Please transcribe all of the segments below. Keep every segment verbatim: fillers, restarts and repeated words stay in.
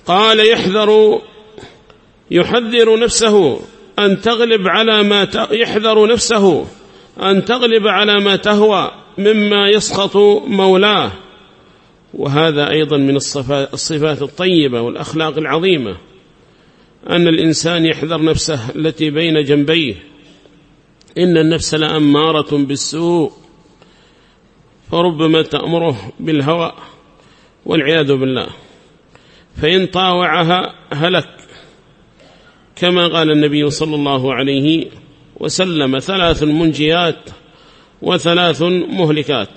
قال يحذر يحذر نفسه أن تغلب على ما يحذر نفسه أن تغلب على ما تهوى مما يسخط مولاه. وهذا أيضا من الصفات الطيبة والأخلاق العظيمة، أن الإنسان يحذر نفسه التي بين جنبيه، إن النفس لأمارة بالسوء، فربما تأمره بالهوى والعياذ بالله، فإن طاوعها هلك، كما قال النبي صلى الله عليه وسلم: ثلاث منجيات وثلاث مهلكات.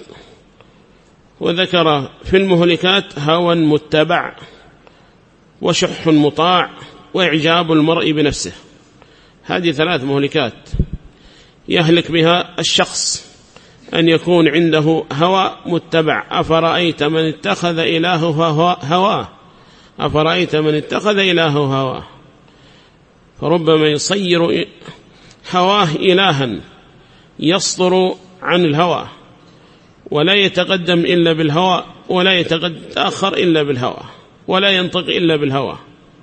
وذكر في المهلكات هوى متبع، وشح مطاع، وإعجاب المرء بنفسه. هذه ثلاث مهلكات يهلك بها الشخص، أن يكون عنده هوى متبع. أفرأيت من اتخذ إلهه هواه أفرأيت من اتخذ إلهه هواه فربما يصير هواه إلها، يصدر عن الهوى، ولا يتقدم إلا بالهوى، ولا يتأخر إلا بالهوى، ولا ينطق إلا بالهوى.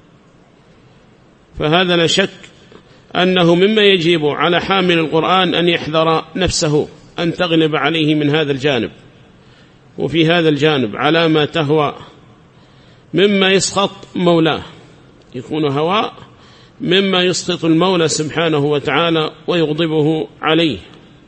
فهذا لا شك أنه مما يجب على حامل القرآن أن يحذر نفسه أن تغلب عليه من هذا الجانب. وفي هذا الجانب على ما تهوى مما يسخط مولاه، يكون هواء مما يسخط المولى سبحانه وتعالى ويغضبه عليه.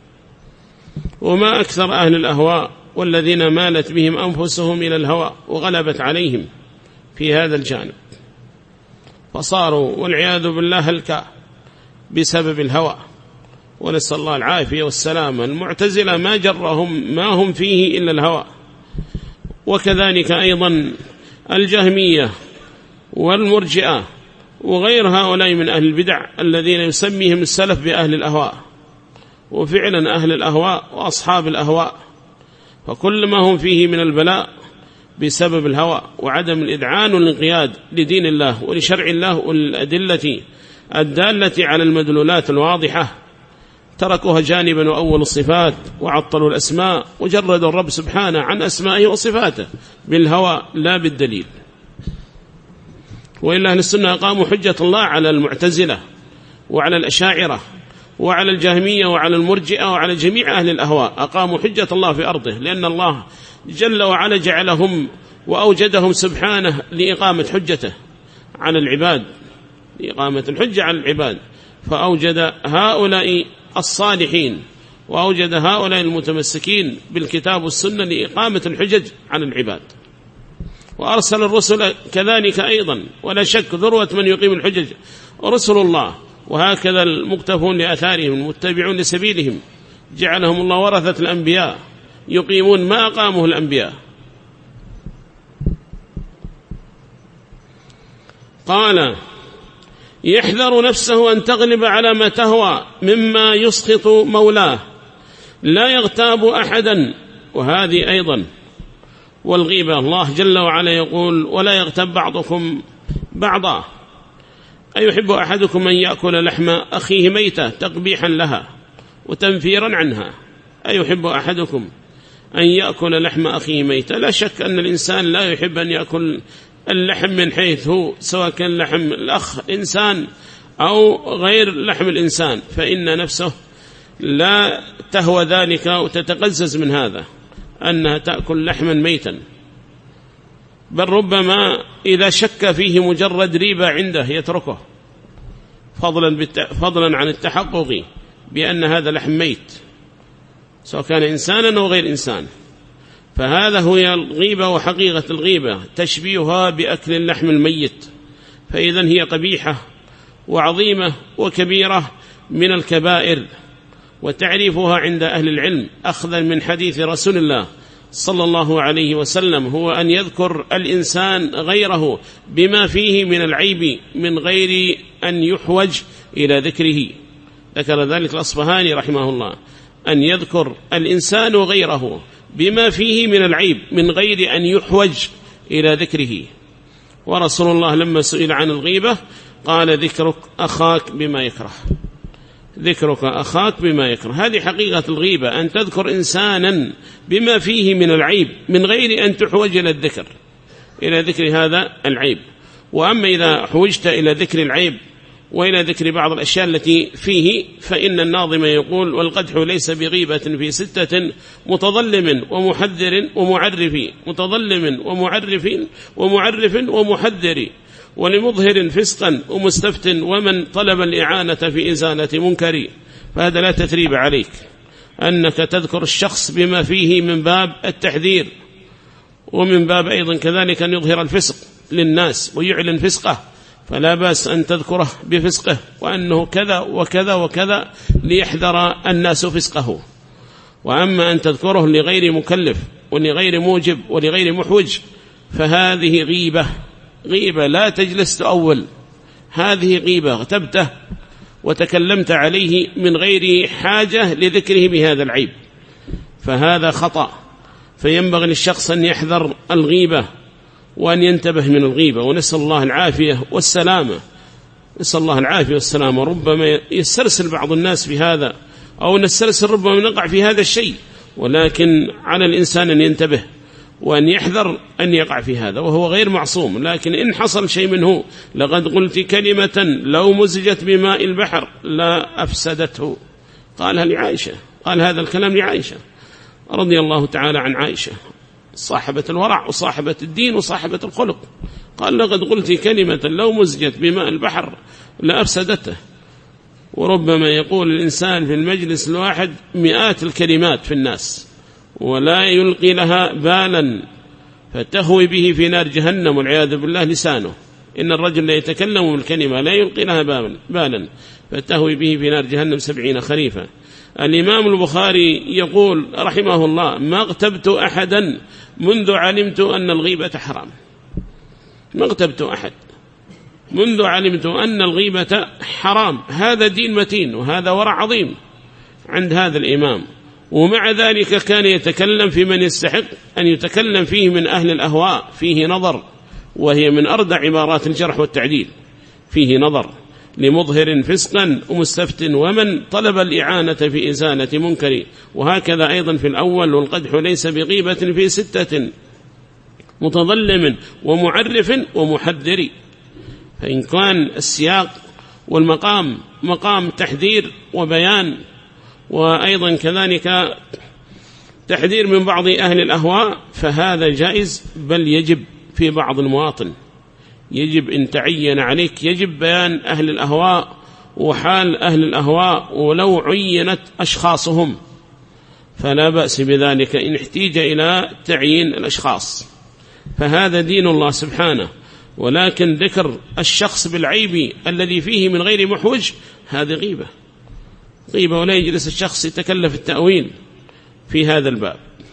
وما أكثر أهل الأهواء والذين مالت بهم أنفسهم إلى الهوى وغلبت عليهم في هذا الجانب، فصاروا والعياذ بالله هلكا بسبب الهوى، ونسأل الله العافية والسلامة. المعتزلة ما جرهم ما هم فيه إلا الهوى، وكذلك أيضا الجهمية والمرجئة وغير هؤلاء من أهل البدع الذين يسميهم السلف بأهل الأهواء. وفعلا أهل الأهواء وأصحاب الأهواء، فكل ما هم فيه من البلاء بسبب الهوى وعدم الإذعان والانقياد لدين الله ولشرع الله والأدلة الدالة على المدلولات الواضحة، تركوها جانبا وأول الصفات وعطلوا الأسماء وجردوا الرب سبحانه عن أسمائه وصفاته بالهوى لا بالدليل. وإلا أهل السنة قاموا حجة الله على المعتزلة وعلى الأشاعرة وعلى الجهمية وعلى المرجئة وعلى جميع أهل الأهواء، أقاموا حجة الله في أرضه، لأن الله جل وعلا جعلهم وأوجدهم سبحانه لإقامة حجته على العباد، لإقامة الحجة على العباد، فأوجد هؤلاء الصالحين وأوجد هؤلاء المتمسكين بالكتاب والسنة لإقامة الحجج على العباد. وأرسل الرسل كذلك أيضا، ولا شك ذروة من يقيم الحجج رسل الله، وهكذا المقتفون لأثارهم المتبعون لسبيلهم جعلهم الله ورثة الأنبياء يقيمون ما أقامه الأنبياء. قال يحذر نفسه أن تغلب على ما تهوى مما يسخط مولاه، لا يغتاب أحدا. وهذه أيضا والغيبة، الله جل وعلا يقول ولا يغتب بعضكم بعضا، أيحب أحدكم أن يأكل لحم أخيه ميتة تقبيحا لها وتنفيرا عنها؟ أيحب أحدكم أن يأكل لحم أخيه ميتة؟ لا شك أن الإنسان لا يحب أن يأكل اللحم من حيث هو، سواء كان لحم الأخ إنسان أو غير لحم الإنسان، فإن نفسه لا تهوى ذلك وتتقزز من هذا أنها تأكل لحما ميتا، بل ربما إذا شك فيه مجرد ريبة عنده يتركه، فضلا, فضلا عن التحقق بأن هذا لحم ميت، سواء كان إنسانا أو غير إنسان. فهذا هو الغيبة وحقيقة الغيبة، تشبيهها بأكل اللحم الميت، فإذن هي قبيحة وعظيمة وكبيرة من الكبائر. وتعريفها عند أهل العلم أخذا من حديث رسول الله صلى الله عليه وسلم هو أن يذكر الإنسان غيره بما فيه من العيب من غير أن يحوج إلى ذكره. ذكر ذلك الأصفهاني رحمه الله، أن يذكر الإنسان غيره بما فيه من العيب من غير أن يحوج إلى ذكره. ورسول الله لما سئل عن الغيبة قال ذكرك أخاك بما يكره، ذكرك أخاك بما يكره. هذه حقيقة الغيبة، أن تذكر إنسانا بما فيه من العيب من غير أن تحوج إلى الذكر إلى ذكر هذا العيب. وأما إذا حوجت إلى ذكر العيب وإلى ذكر بعض الأشياء التي فيه فإن الناظم يقول: والقدح ليس بغيبة في ستة متظلم ومحذر ومعرف متظلم ومعرف ومعرف ومحذر ولمظهر فسقا ومستفت ومن طلب الإعانة في إزالة منكر. فهذا لا تثريب عليك أنك تذكر الشخص بما فيه من باب التحذير، ومن باب أيضا كذلك أن يظهر الفسق للناس ويعلن فسقه، فلا بأس أن تذكره بفسقه وأنه كذا وكذا وكذا ليحذر الناس فسقه. وأما أن تذكره لغير مكلف ولغير موجب ولغير محوج فهذه غيبة، غيبة لا تجلس تؤول، هذه غيبة اغتبته وتكلمت عليه من غير حاجة لذكره بهذا العيب، فهذا خطأ. فينبغي للشخص أن يحذر الغيبة وأن ينتبه من الغيبة، ونسأل الله العافية والسلامة، نسأل الله العافية والسلامة. ربما يسترسل بعض الناس في هذا، أو نسترسل ربما نقع في هذا الشيء، ولكن على الإنسان أن ينتبه وأن يحذر أن يقع في هذا، وهو غير معصوم. لكن إن حصل شيء منه: لقد قلت كلمة لو مزجت بماء البحر لا أفسدته، قالها لعائشة، قال هذا الكلام لعائشة رضي الله تعالى عن عائشة، صاحبة الورع وصاحبة الدين وصاحبة الخلق. قال: لقد قلت كلمة لو مزجت بماء البحر لا أفسدته. وربما يقول الإنسان في المجلس الواحد مئات الكلمات في الناس ولا يلقي لها بالا، فتهوي به في نار جهنم والعياذ بالله لسانه. إن الرجل لا يتكلم بالكلمة لا يلقي لها بالا فتهوي به في نار جهنم سبعين خريفا. الإمام البخاري يقول رحمه الله: ما اغتبت أحدا منذ علمت أن الغيبة حرام. ما اغتبت أحد منذ علمت أن الغيبة حرام. هذا دين متين وهذا ورع عظيم عند هذا الإمام، ومع ذلك كان يتكلم في من يستحق أن يتكلم فيه من أهل الأهواء، فيه نظر، وهي من أردع عبارات الجرح والتعديل، فيه نظر لمظهر فسقا ومستفت ومن طلب الإعانة في إزالة منكر. وهكذا أيضا في الأول: والقدح ليس بغيبة في ستة متظلم ومعرف ومحذر. فإن كان السياق والمقام مقام تحذير وبيان، وأيضا كذلك تحذير من بعض أهل الأهواء، فهذا جائز، بل يجب في بعض المواطن، يجب إن تعين عليك يجب بيان أهل الأهواء وحال أهل الأهواء، ولو عينت أشخاصهم فلا بأس بذلك إن احتيج إلى تعيين الأشخاص، فهذا دين الله سبحانه. ولكن ذكر الشخص بالعيب الذي فيه من غير محوج هذه غيبة، غيبة، ولا يجلس الشخص يتكلف التأويل في هذا الباب.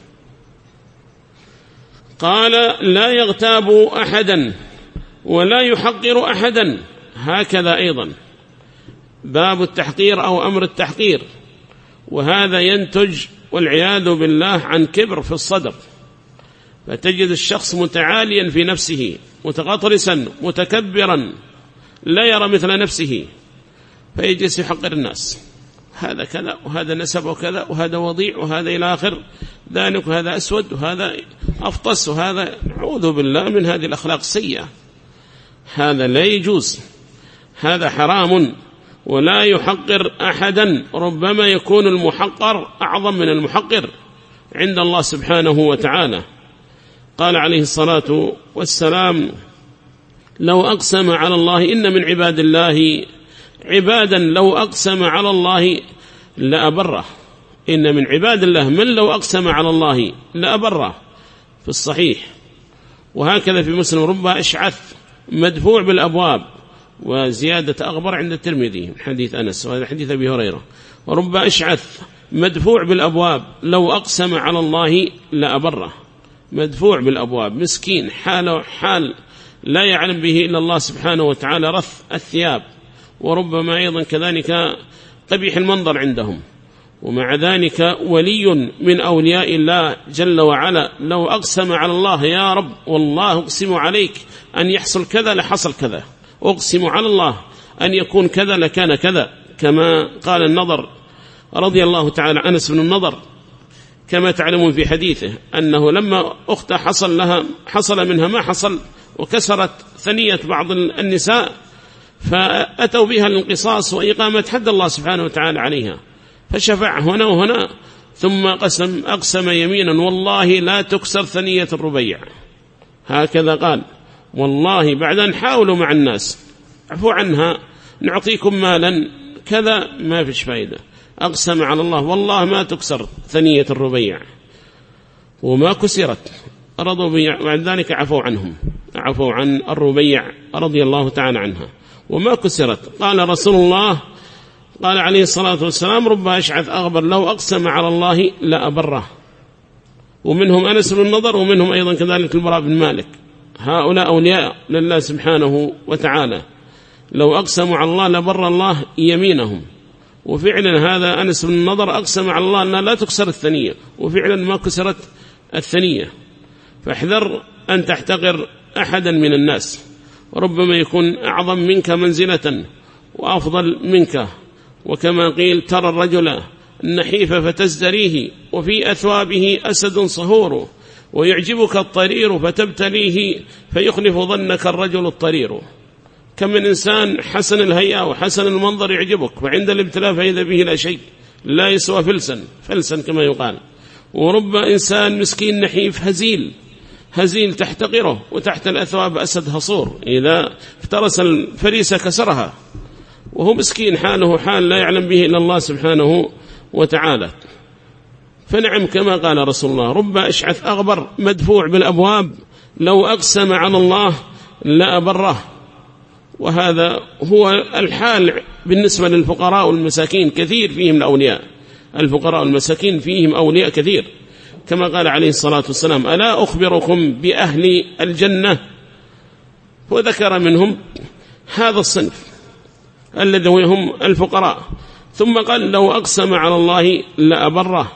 قال: لا يغتاب أحدا ولا يحقر أحدا. هكذا أيضا باب التحقير أو أمر التحقير، وهذا ينتج والعياذ بالله عن كبر في الصدر، فتجد الشخص متعاليا في نفسه متغطرسا متكبرا لا يرى مثل نفسه، فيجلس يحقر الناس، هذا كذا وهذا نسب وكذا وهذا وضيع وهذا إلى آخر ذلك، وهذا أسود وهذا أفطس وهذا، نعوذ بالله من هذه الأخلاق السيئة. هذا لا يجوز، هذا حرام. ولا يحقر أحدا، ربما يكون المحقر أعظم من المحقر عند الله سبحانه وتعالى. قال عليه الصلاة والسلام: لو أقسم على الله إن من عباد الله عبادا لو أقسم على الله لأبره. إن من عباد الله من لو أقسم على الله لأبره، في الصحيح. وهكذا في مسلم: رب أشعث مدفوع بالأبواب، وزيادة أغبر عند الترمذي حديث أنس، وهذا حديث أبي هريرة. ورب أشعث مدفوع بالأبواب لو أقسم على الله لأبره، مدفوع بالأبواب، مسكين، حاله حال لا يعلم به إلا الله سبحانه وتعالى، رث الثياب، وربما أيضا كذلك قبيح المنظر عندهم. ومع ذلك ولي من أولياء الله جل وعلا لو أقسم على الله: يا رب والله أقسم عليك أن يحصل كذا لحصل كذا، أقسم على الله أن يكون كذا لكان كذا، كما قال النضر رضي الله تعالى أنس بن النضر كما تعلمون في حديثه أنه لما أخت حصل لها حصل منها ما حصل وكسرت ثنية بعض النساء فأتوا بها للقصاص وإقامة حد الله سبحانه وتعالى عليها، فشفع هنا وهنا، ثم قسم أقسم يمينا والله لا تكسر ثنية الربيع، هكذا قال والله بعد أن حاولوا مع الناس عفوا عنها نعطيكم مالا كذا ما فيش فايدة، أقسم على الله والله ما تكسر ثنية الربيع وما كسرت، رضوا بعد ذلك عفوا عنهم، عفوا عن الربيع رضي الله تعالى عنها وما كسرت. قال رسول الله قال عليه الصلاة والسلام رب أشعث أغبر لو أقسم على الله لأبره، ومنهم أنس بن النضر ومنهم أيضا كذلك البراء بن مالك، هؤلاء أولياء لله سبحانه وتعالى لو أقسموا على الله لبر الله يمينهم، وفعلا هذا أنس بن النضر أقسم على الله أنها لا تكسر الثنية وفعلا ما كسرت الثنية. فاحذر أن تحتقر أحدا من الناس، ربما يكون أعظم منك منزلة وأفضل منك، وكما قيل ترى الرجل النحيف فتزدريه وفي أثوابه أسد صهور، ويعجبك الطرير فتبتليه فيخلف ظنك الرجل الطرير. كم من إنسان حسن الهيئة وحسن المنظر يعجبك، وعند الابتلاء فإذا به لا شيء، لا يسوى فلسا فلسا كما يقال. ورب إنسان مسكين نحيف هزيل هزيل تحتقره، وتحت الأثواب أسد هصور، إذا افترس الفريسة كسرها، وهو مسكين حاله حال لا يعلم به إلا الله سبحانه وتعالى. فنعم كما قال رسول الله رب أشعث أغبر مدفوع بالأبواب لو أقسم على الله لأبره. وهذا هو الحال بالنسبة للفقراء والمساكين، كثير فيهم الأولياء، الفقراء والمساكين فيهم أولياء كثير، كما قال عليه الصلاة والسلام ألا أخبركم بأهل الجنة، وذكر منهم هذا الصنف الذي هم الفقراء، ثم قال لو أقسم على الله لأبره،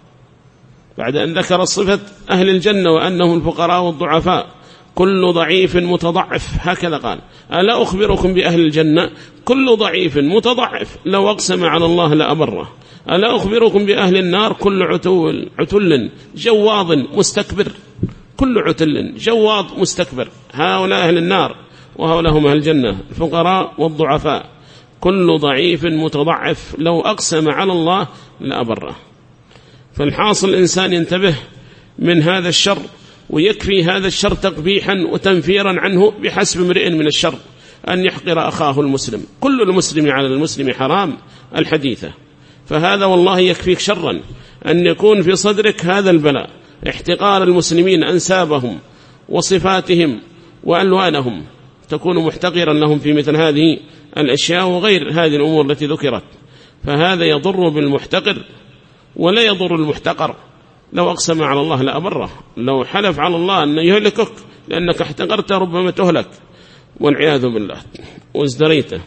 بعد أن ذكر صفة أهل الجنة وأنهم الفقراء والضعفاء كل ضعيف متضعف، هكذا قال ألا أخبركم بأهل الجنة كل ضعيف متضعف لو أقسم على الله لأبره. ألا أخبركم بأهل النار كل عتول عتل جواض مستكبر، كل عتل جواض مستكبر، هؤلاء أهل النار وهؤلاء هم أهل الجنة الفقراء والضعفاء، كل ضعيف متضعف لو أقسم على الله لأبره. فالحاصل الإنسان ينتبه من هذا الشر، ويكفي هذا الشر تقبيحا وتنفيرا عنه بحسب امرئ من الشر أن يحقر أخاه المسلم، كل المسلم على المسلم حرام الحديثة. فهذا والله يكفيك شرا أن يكون في صدرك هذا البلاء، احتقار المسلمين أنسابهم وصفاتهم وألوانهم، تكون محتقرا لهم في مثل هذه الأشياء وغير هذه الأمور التي ذكرت. فهذا يضر بالمحتقر ولا يضر المحتقر. لو أقسم على الله لأبره، لو حلف على الله أن يهلكك لأنك احتقرت ربما تهلك والعياذ بالله وازدريته.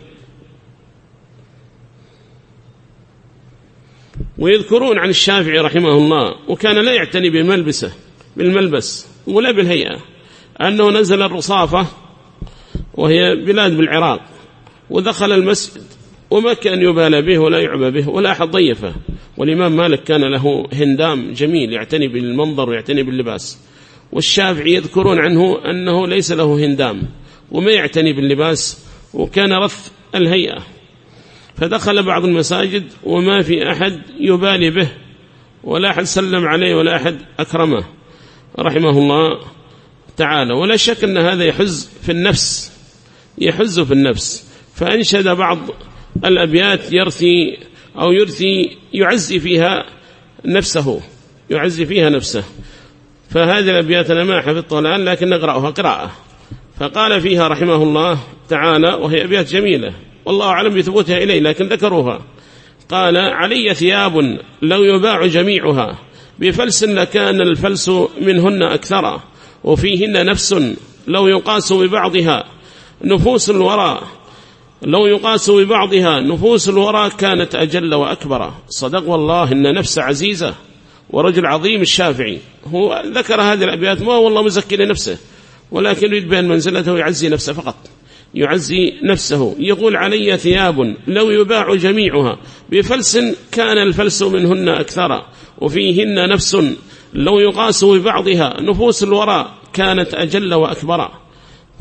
ويذكرون عن الشافعي رحمه الله وكان لا يعتني بملبسه بالملبس ولا بالهيئة، أنه نزل الرصافة وهي بلاد بالعراق ودخل المسجد وما كان يبالى به ولا يعبى به ولا أحد ضيفه. والإمام مالك كان له هندام جميل يعتني بالمنظر ويعتني باللباس، والشافعي يذكرون عنه أنه ليس له هندام وما يعتني باللباس وكان رث الهيئة. فدخل بعض المساجد وما في أحد يبالي به ولا أحد سلم عليه ولا أحد أكرمه رحمه الله تعالى. ولا شك أن هذا يحز في النفس، يحز في النفس. فأنشد بعض الأبيات يرثي أو يرثي يعزي فيها نفسه، يعزي فيها نفسه. فهذه الأبيات أنا ما حفظتها الآن لكن نقرأها قراءة. فقال فيها رحمه الله تعالى، وهي أبيات جميلة والله أعلم بثبوتها إليه لكن ذكروها، قال علي ثياب لو يباع جميعها بفلس لكان الفلس منهن أكثر، وفيهن نفس لو يقاس ببعضها نفوس الورى لو يقاس ببعضها نفوس الورى كانت أجل وأكبر. صدق والله إن نفس عزيزة ورجل عظيم. الشافعي هو ذكر هذه الأبيات ما والله مزكي لنفسه، ولكن يريد بين منزلته ويعزي نفسه فقط، يعزي نفسه. يقول علي ثياب لو يباع جميعها بفلس كان الفلس منهن أكثر، وفيهن نفس لو يقاس ببعضها نفوس الورى كانت أجل وأكبر.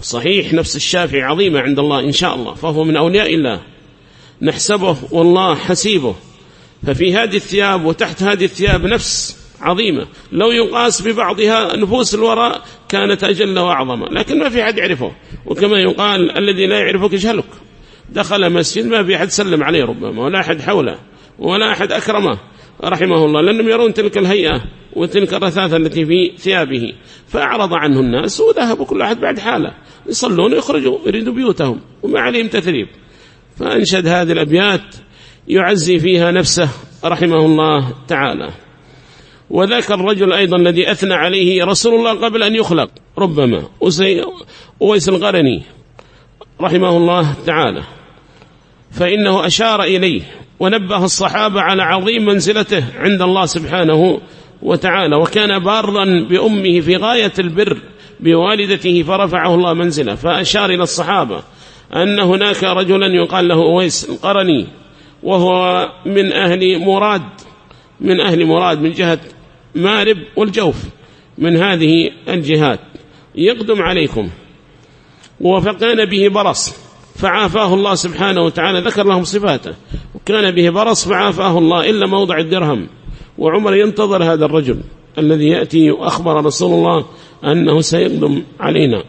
صحيح نفس الشافعي عظيمة عند الله إن شاء الله، فهو من أولياء الله نحسبه والله حسيبه. ففي هذه الثياب وتحت هذه الثياب نفس عظيمة، لو يقاس ببعضها نفوس الوراء كانت أجل وأعظم، لكن ما في حد يعرفه. وكما يقال الذي لا يعرفك يجهلك. دخل مسجد ما في أحد سلم عليه ربما، ولا أحد حوله، ولا أحد أكرمه رحمه الله، لأنهم يرون تلك الهيئة وتلك الرثاثة التي في ثيابه، فأعرض عنه الناس وذهبوا كل أحد بعد حاله، يصلون ويخرجوا يريدوا بيوتهم وما عليهم تثريب. فأنشد هذه الأبيات يعزي فيها نفسه رحمه الله تعالى. وذاك الرجل أيضا الذي أثنى عليه رسول الله قبل أن يخلق ربما أويس القرني رحمه الله تعالى، فإنه أشار إليه ونبه الصحابة على عظيم منزلته عند الله سبحانه وتعالى، وكان بارا بأمه في غاية البر بوالدته فرفعه الله منزله. فأشار إلى الصحابة أن هناك رجلا يقال له أويس القرني، وهو من أهل مراد من أهل مراد من جهة مارب والجوف، من هذه الجهات، يقدم عليكم. وفكان به برص فعافاه الله سبحانه وتعالى، ذكر لهم صفاته، وكان به برص فعافاه الله إلا موضع الدرهم. وعمر ينتظر هذا الرجل الذي يأتي وأخبر رسول الله أنه سيقدم علينا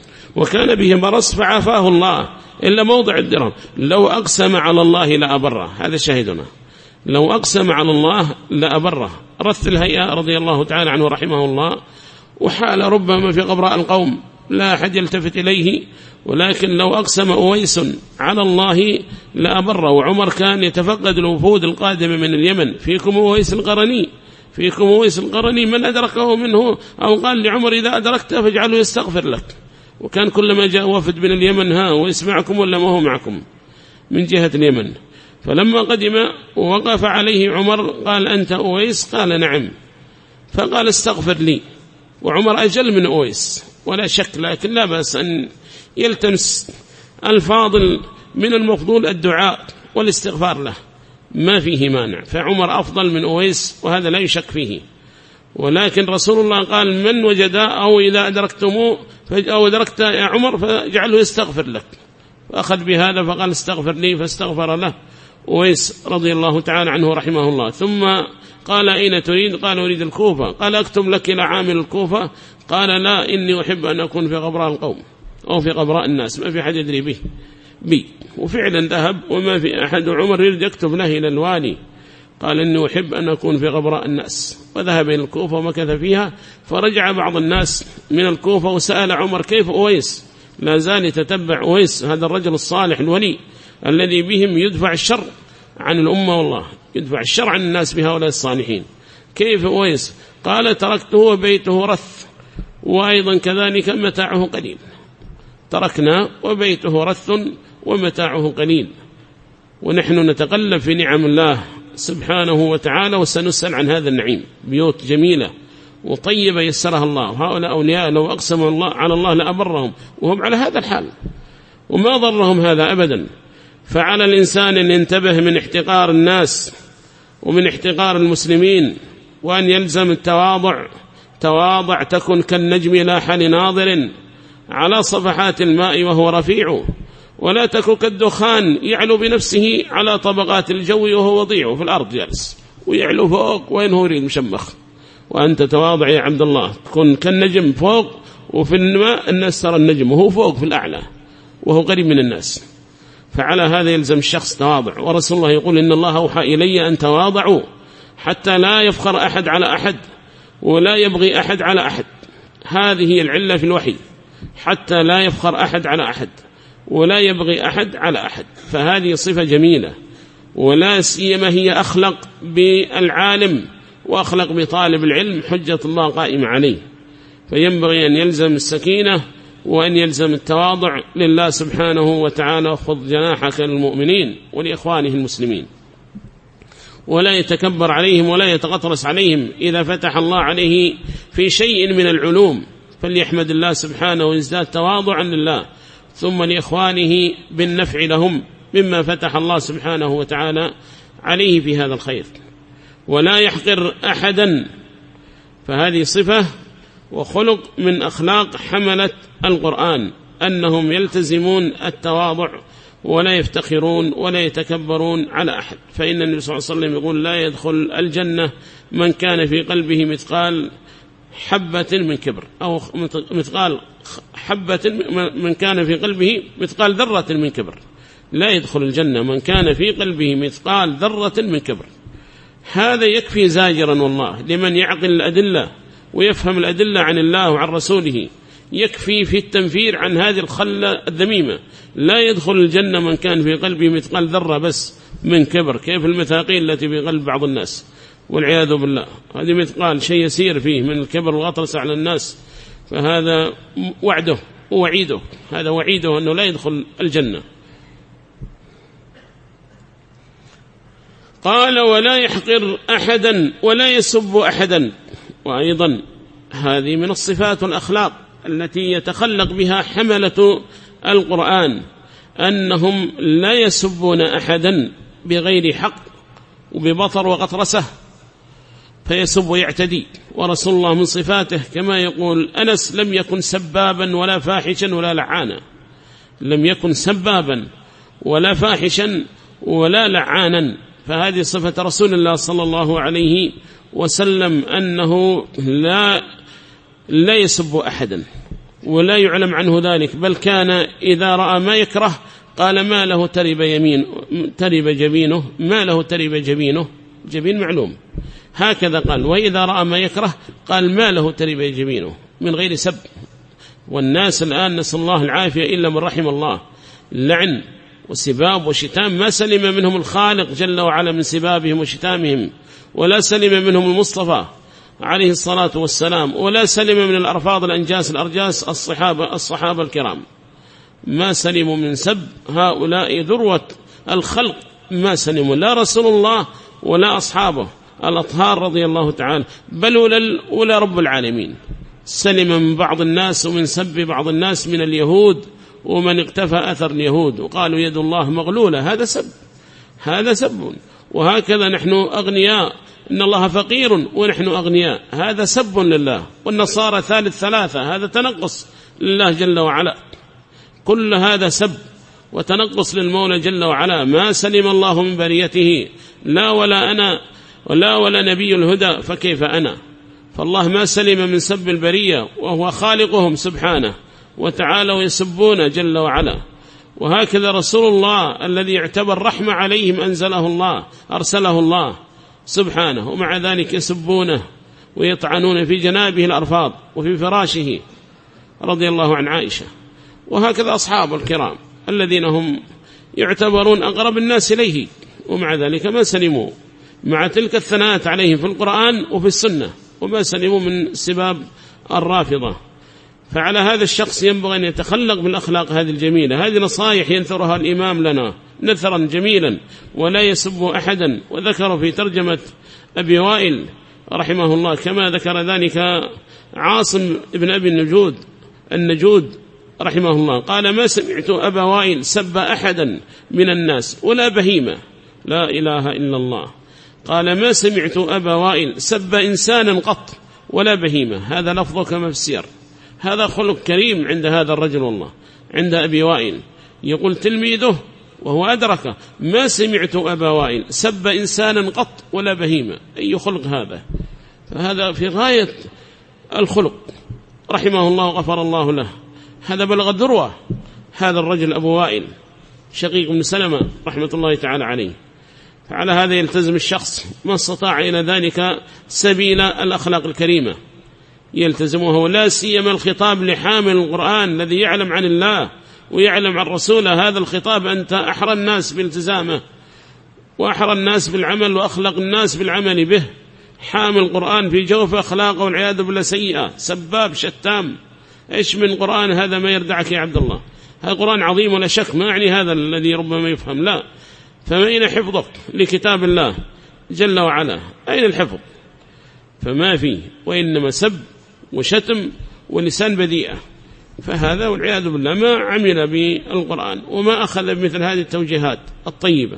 وكان به برص فعافاه الله إلا موضع الدرهم. لو أقسم على الله لأبره، هذا شاهدنا، لو أقسم على الله لأبره. رث الهيئة رضي الله تعالى عنه رحمه الله، وحال ربما في قبراء القوم لا أحد يلتفت إليه، ولكن لو أقسم أويس على الله لأبره. وعمر كان يتفقد الوفود القادمة من اليمن، فيكم أويس القرني، فيكم أويس القرني، من أدركه منه، أو قال لعمر إذا أدركته فاجعله يستغفر لك. وكان كلما جاء وفد من اليمن ها ويسمعكم ولا ما هو معكم من جهة اليمن. فلما قدم ووقف عليه عمر قال أنت أويس؟ قال نعم. فقال استغفر لي. وعمر أجل من أويس ولا شك، لكن لا بأس أن يلتمس الفاضل من المفضول الدعاء والاستغفار له، ما فيه مانع. فعمر أفضل من أويس وهذا لا يشك فيه. ولكن رسول الله قال من وجد أو إذا أدركتموه أو أدركت يا عمر فاجعله يستغفر لك. فأخذ بهذا فقال استغفر لي، فاستغفر له أويس رضي الله تعالى عنه رحمه الله. ثم قال أين تريد؟ قال أريد الكوفة. قال أكتب لك إلى عامل الكوفة؟ قال لا، إني أحب أن أكون في قبراء القوم أو في قبراء الناس، ما في أحد يدري به بي. وفعلا ذهب وما في أحد. عمر يريد يكتب له إلى الوالي، قال إني أحب أن أكون في قبراء الناس، وذهب إلى الكوفة ومكث فيها. فرجع بعض الناس من الكوفة وسأل عمر كيف أويس؟ لا زال يتتبع أويس هذا الرجل الصالح الولي الذي بهم يدفع الشر عن الأمة، والله يدفع الشر عن الناس بهؤلاء الصالحين. كيف أويس؟ قال تركته وبيته رث، وأيضا كذلك متاعه قليل. تركنا وبيته رث ومتاعه قليل. ونحن نتقلب في نعم الله سبحانه وتعالى، وسنسأل عن هذا النعيم. بيوت جميلة وطيبة يسرها الله، وهؤلاء أولياء لو أقسموا الله على الله لأبرهم، وهم على هذا الحال وما ضرهم هذا أبدا. فعلى الإنسان أن ينتبه من احتقار الناس ومن احتقار المسلمين، وأن يلزم التواضع. تواضع تكن كالنجم لاح لناظر على صفحات الماء وهو رفيع، ولا تكن كالدخان يعلو بنفسه على طبقات الجو وهو وضيع في الأرض جالس ويعلو فوق وين هو يريد مشمخ. وأنت تواضع يا عبد الله، تكون كالنجم فوق، وفي الماء الناس ترى النجم وهو فوق في الأعلى وهو قريب من الناس. فعلى هذا يلزم الشخص تواضع. ورسول الله يقول إن الله أوحى إلي أن تواضعوا حتى لا يفخر أحد على أحد ولا يبغي أحد على أحد. هذه هي العلة في الوحي، حتى لا يفخر أحد على أحد ولا يبغي أحد على أحد. فهذه صفة جميلة، ولا سيما هي أخلق بالعالم وأخلق بطالب العلم، حجة الله قائمة عليه. فينبغي أن يلزم السكينة وأن يلزم التواضع لله سبحانه وتعالى. خذ جناحك للمؤمنين ولإخوانه المسلمين، ولا يتكبر عليهم ولا يتغطرس عليهم. إذا فتح الله عليه في شيء من العلوم فليحمد الله سبحانه ويزداد تواضعا لله، ثم لإخوانه بالنفع لهم مما فتح الله سبحانه وتعالى عليه في هذا الخير، ولا يحقر أحدا. فهذه صفة وخلق من أخلاق حملة القرآن أنهم يلتزمون التواضع ولا يفتخرون ولا يتكبرون على أحد. فإن النبي صلى الله عليه وسلم يقول لا يدخل الجنة من كان في قلبه مثقال حبة من كبر، أو مثقال حبة من كان في قلبه مثقال ذرة من كبر. لا يدخل الجنة من كان في قلبه مثقال ذرة من كبر. هذا يكفي زاجرا والله لمن يعقل الأدلة ويفهم الأدلة عن الله وعن رسوله، يكفي في التنفير عن هذه الخلة الذميمة. لا يدخل الجنة من كان في قلبه مثقال ذرة بس من كبر، كيف المثاقيل التي في قلب بعض الناس والعياذ بالله، هذه مثقال شيء يسير فيه من الكبر والغطرس على الناس. فهذا وعده ووعيده، هذا وعيده أنه لا يدخل الجنة. قال ولا يحقر أحدا ولا يسب أحدا. وأيضا هذه من الصفات والأخلاق التي يتخلق بها حملة القرآن، أنهم لا يسبون أحدا بغير حق وببطر وغطرسة فيسب ويعتدي. ورسول الله من صفاته كما يقول أنس لم يكن سبابا ولا فاحشا ولا لعانا، لم يكن سبابا ولا فاحشا ولا لعانا. فهذه صفة رسول الله صلى الله عليه وسلم، أنه لا لا يسب أحدا ولا يعلم عنه ذلك، بل كان إذا رأى ما يكره قال ما له ترب يمين ترب جبينه، ما له ترب جبينه، جبين معلوم، هكذا قال. وإذا رأى ما يكره قال ما له ترب جبينه، من غير سب. والناس الآن نسأل الله العافية إلا من رحم الله، لعن وسباب وشتام ما سلم منهم الخالق جل وعلا من سبابهم وشتامهم، ولا سلم منهم المصطفى عليه الصلاة والسلام، ولا سلم من الأرفاض الأنجاس الأرجاس الصحابة, الصحابة الكرام، ما سلموا من سب هؤلاء ذروة الخلق، ما سلموا لا رسول الله ولا أصحابه الأطهار رضي الله تعالى، بل ولا رب العالمين. سلم من بعض الناس ومن سب بعض الناس من اليهود ومن اقتفى أثر اليهود وقالوا يد الله مغلولة، هذا سب، هذا سب. وهكذا نحن أغنياء، إن الله فقير ونحن أغنياء، هذا سب لله. والنصارى ثالث ثلاثة، هذا تنقص لله جل وعلا، كل هذا سب وتنقص للمولى جل وعلا. ما سلم الله من بريته، لا ولا أنا ولا ولا نبي الهدى فكيف أنا. فالله ما سلم من سب البرية وهو خالقهم سبحانه وتعالى، ويسبون جل وعلا. وهكذا رسول الله الذي يعتبر رحمة عليهم أنزله الله أرسله الله سبحانه، ومع ذلك يسبونه ويطعنون في جنابه الأرفاض وفي فراشه رضي الله عن عائشة. وهكذا أصحاب الكرام الذين هم يعتبرون أقرب الناس إليه، ومع ذلك ما سلموا مع تلك الثناءات عليهم في القرآن وفي السنة، وما سلموا من سباب الرافضة. فعلى هذا الشخص ينبغي أن يتخلق بالأخلاق هذه الجميلة. هذه نصائح ينثرها الإمام لنا نثرا جميلا، ولا يسب أحدا. وذكر في ترجمة أبي وائل رحمه الله كما ذكر ذلك عاصم ابن أبي النجود النجود رحمه الله، قال ما سمعت أبا وائل سب أحدا من الناس ولا بهيمة، لا إله إلا الله. قال ما سمعت أبا وائل سب إنسانا قط ولا بهيمة. هذا لفظه كما في السير، هذا خلق كريم عند هذا الرجل والله، عند أبي وائل. يقول تلميذه وهو أدركه ما سمعت أبا وائل سب إنسانا قط ولا بهيمة، أي خلق هذا؟ فهذا في غاية الخلق رحمه الله وغفر الله له. هذا بلغ الذروة، هذا الرجل أبو وائل شقيق بن سلمة رحمة الله تعالى عليه. فعلى هذا يلتزم الشخص ما استطاع إلى ذلك سبيل الأخلاق الكريمة يلتزمه، لا سيما الخطاب لحامل القرآن الذي يعلم عن الله ويعلم عن رسوله. هذا الخطاب أنت أحرى الناس بالتزامه وأحرى الناس بالعمل وأخلق الناس بالعمل به. حامل القرآن في جوف أخلاقه والعياذ بالله سيئة، سباب شتام. إيش من قرآن هذا ما يردعك يا عبد الله؟ هذا قرآن عظيم ولا شك، ما يعني هذا الذي ربما يفهم، لا. فما أين حفظك لكتاب الله جل وعلا؟ أين الحفظ؟ فما فيه، وإنما سب وشتم ولسان بذيئة. فهذا والعياذ بالله ما عمل بالقرآن وما أخذ بمثل هذه التوجيهات الطيبة.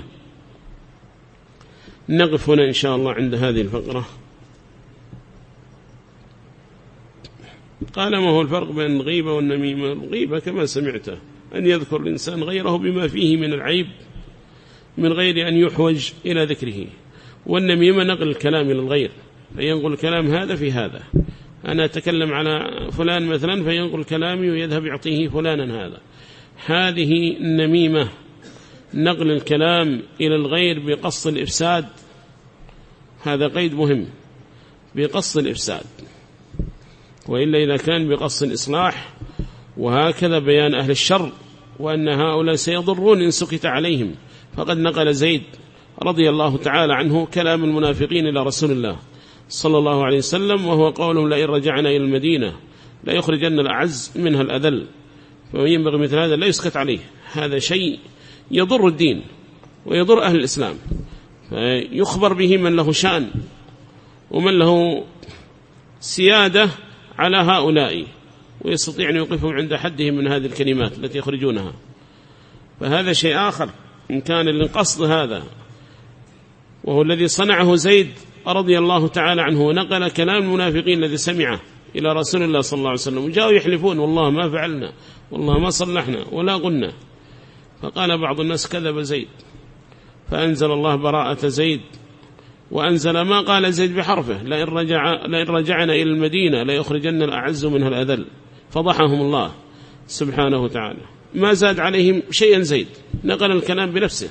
نقف هنا إن شاء الله عند هذه الفقرة. قال ما هو الفرق بين الغيبة والنميمة؟ الغيبة كما سمعته أن يذكر الإنسان غيره بما فيه من العيب من غير أن يحوج إلى ذكره، والنميمة نقل الكلام إلى الغير فينقل الكلام هذا في هذا، أنا أتكلم على فلان مثلا فينقل كلامي ويذهب يعطيه فلانا هذا، هذه النميمة نقل الكلام إلى الغير بقصد الإفساد، هذا قيد مهم، بقصد الإفساد، وإلا إذا كان بقصد الإصلاح وهكذا بيان أهل الشر وأن هؤلاء سيضرون إن سكت عليهم، فقد نقل زيد رضي الله تعالى عنه كلام المنافقين إلى رسول الله صلى الله عليه وسلم، وهو قولهم لئن رجعنا إلى المدينة لا يخرجن الأعز منها الأذل، فينبغي مثل هذا لا يسكت عليه، هذا شيء يضر الدين ويضر أهل الإسلام، فيخبر به من له شأن ومن له سيادة على هؤلاء ويستطيع أن يوقفهم عند حدهم من هذه الكلمات التي يخرجونها، فهذا شيء آخر إن كان للقصد هذا، وهو الذي صنعه زيد رضي الله تعالى عنه، ونقل كلام المنافقين الذي سمعه إلى رسول الله صلى الله عليه وسلم، وجاءوا يحلفون والله ما فعلنا والله ما صلحنا ولا قلنا، فقال بعض الناس كذب زيد، فأنزل الله براءة زيد، وأنزل ما قال زيد بحرفه لئن رجع لئن رجعنا إلى المدينة لا يخرجن الأعز منها الأذل، فضحهم الله سبحانه وتعالى، ما زاد عليهم شيئا زيد، نقل الكلام بنفسه.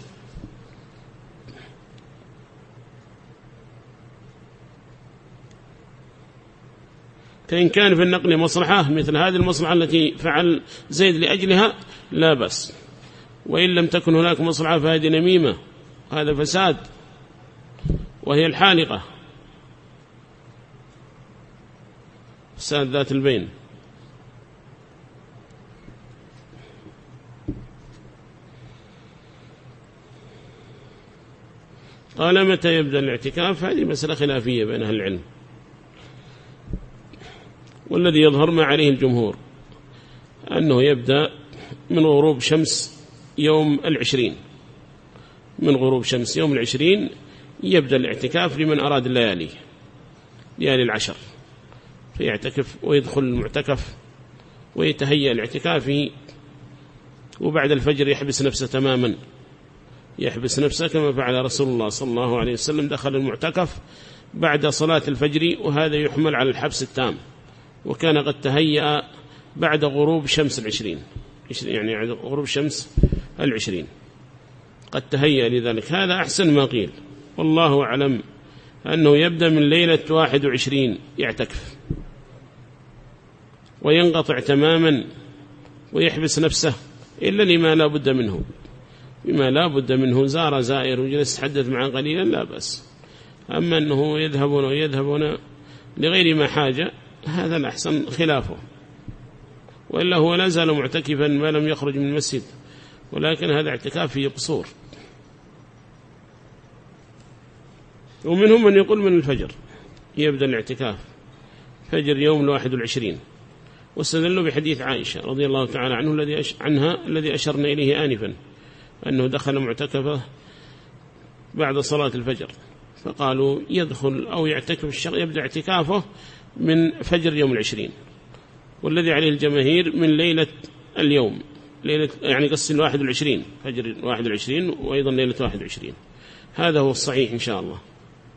فإن كان في النقل مصلحة مثل هذه المصلحة التي فعل زيد لأجلها لا بأس، وإن لم تكن هناك مصلحة فهذه نميمة، هذا فساد، وهي الحالقة، فساد ذات البين. قال متى يبدأ الاعتكاف؟ هذه مسألة خلافية بين أهل العلم، والذي يظهر ما عليه الجمهور أنه يبدأ من غروب شمس يوم العشرين، من غروب شمس يوم العشرين يبدأ الاعتكاف لمن أراد الليالي، ليالي العشر، فيعتكف ويدخل المعتكف ويتهيأ الاعتكافه، وبعد الفجر يحبس نفسه تماما، يحبس نفسه كما فعل رسول الله صلى الله عليه وسلم، دخل المعتكف بعد صلاة الفجر، وهذا يحمل على الحبس التام، وكان قد تهيأ بعد غروب شمس العشرين، يعني غروب شمس العشرين قد تهيأ لذلك، هذا أحسن ما قيل، والله أعلم أنه يبدأ من ليلة واحد وعشرين يعتكف وينقطع تماما ويحبس نفسه إلا لما لا بد منه، بما لا بد منه، زار زائر وجلس تحدث معه قليلا لا بأس، أما أنه يذهبون ويذهبون لغير ما حاجة هذا الأحسن خلافه، وإلا هو لا زال معتكفا ما لم يخرج من المسجد، ولكن هذا اعتكاف فيه قصور. ومنهم من يقول من الفجر يبدأ الاعتكاف، فجر يوم الواحد والعشرين، واستدلوا بحديث عائشة رضي الله تعالى عنه الذي أش... عنها الذي أشرنا إليه آنفا، أنه دخل معتكفه بعد صلاة الفجر، فقالوا يدخل أو يعتكف الشخص يبدأ اعتكافه من فجر يوم العشرين، والذي عليه الجماهير من ليلة اليوم، ليلة يعني قصة الواحد والعشرين، فجر الواحد والعشرين وأيضا ليلة واحد والعشرين، هذا هو الصحيح إن شاء الله.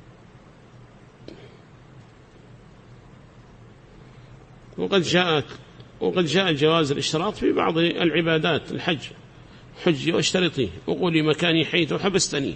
وقد جاءت وقد جاء جواز الاشتراط في بعض العبادات، الحج، حجي واشترطي وقولي مكاني حيث حبستني.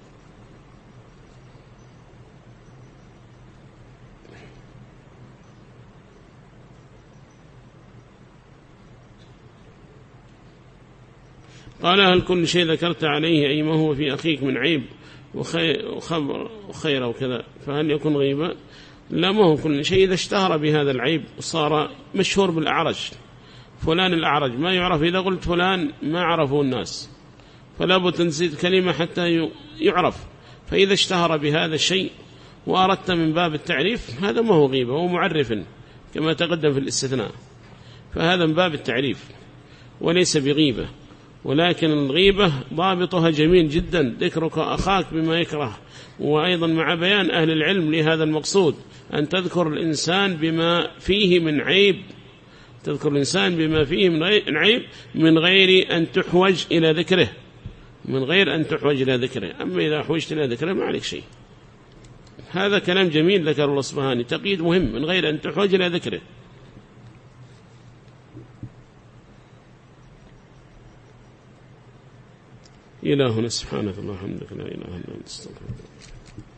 قال هل كل شيء ذكرت عليه أي ما هو في أخيك من عيب وخبر وخير وكذا فهل يكون غيبة؟ لا، ما هو كل شيء، إذا اشتهر بهذا العيب وصار مشهور بالأعرج، فلان الأعرج ما يعرف، إذا قلت فلان ما عرفه الناس، فلا بد تنزيد كلمة حتى يعرف، فإذا اشتهر بهذا الشيء وأردت من باب التعريف هذا ما هو غيبة، هو معرف كما تقدم في الاستثناء، فهذا من باب التعريف وليس بغيبة. ولكن الغيبة ضابطها جميل جدا، ذكرك أخاك بما يكره، وأيضا مع بيان أهل العلم لهذا المقصود، أن تذكر الإنسان بما فيه من عيب، تذكر الإنسان بما فيه من عيب من غير أن تحوج إلى ذكره، من غير أن تحوج إلى ذكره. أما إذا حوجت إلى ذكره ما عليك شيء. هذا كلام جميل ذكر الله سبحانه، تقييد مهم، من غير أن تحوج إلى ذكره. إلهنا سبحانه الله حمدك لا إله إلا أنت استغفرك.